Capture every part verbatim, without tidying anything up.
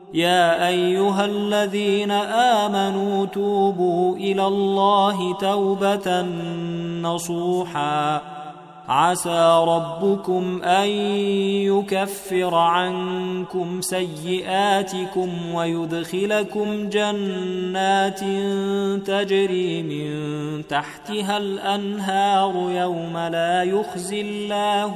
يا أيها الذين آمنوا توبوا إلى الله توبة نصوحا عسى ربكم أن يكفر عنكم سيئاتكم ويدخلكم جنات تجري من تحتها الأنهار يوم لا يخزي الله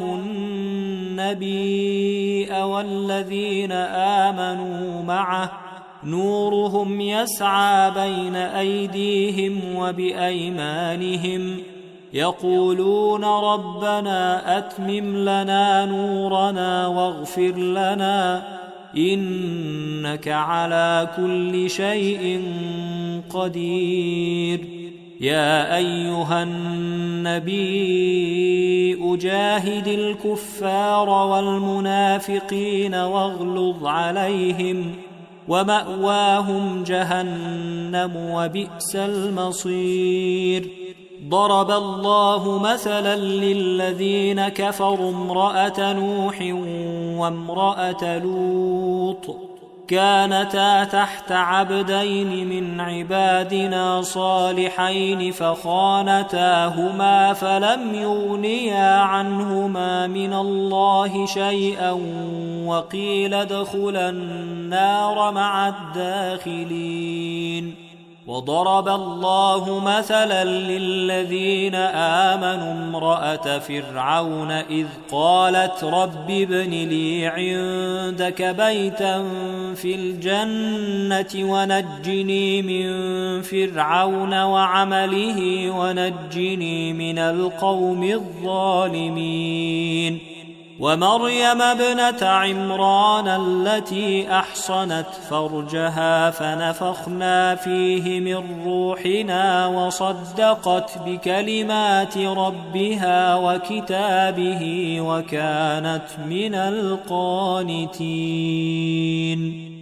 النبي والذين آمنوا معه نورهم يسعى بين أيديهم وبأيمانهم يقولون ربنا أتمم لنا نورنا واغفر لنا إنك على كل شيء قدير. يا أيها النبي أجاهد الكفار والمنافقين واغلظ عليهم ومأواهم جهنم وبئس المصير. ضرب الله مثلا للذين كفروا امرأة نوح وامرأة لوط كانتا تحت عبدين من عبادنا صالحين فخانتاهما فلم يغنيا عنهما من الله شيئا وقيل ادخلا النار مع الداخلين. وضرب الله مثلا للذين آمنوا امرأة فرعون إذ قالت رب ابن لي عندك بيتا في الجنة ونجني من فرعون وعمله ونجني من القوم الظالمين. ومريم ابنة عمران التي أحصنت فرجها فنفخنا فيه من روحنا وصدقت بكلمات ربها وكتابه وكانت من القانتين.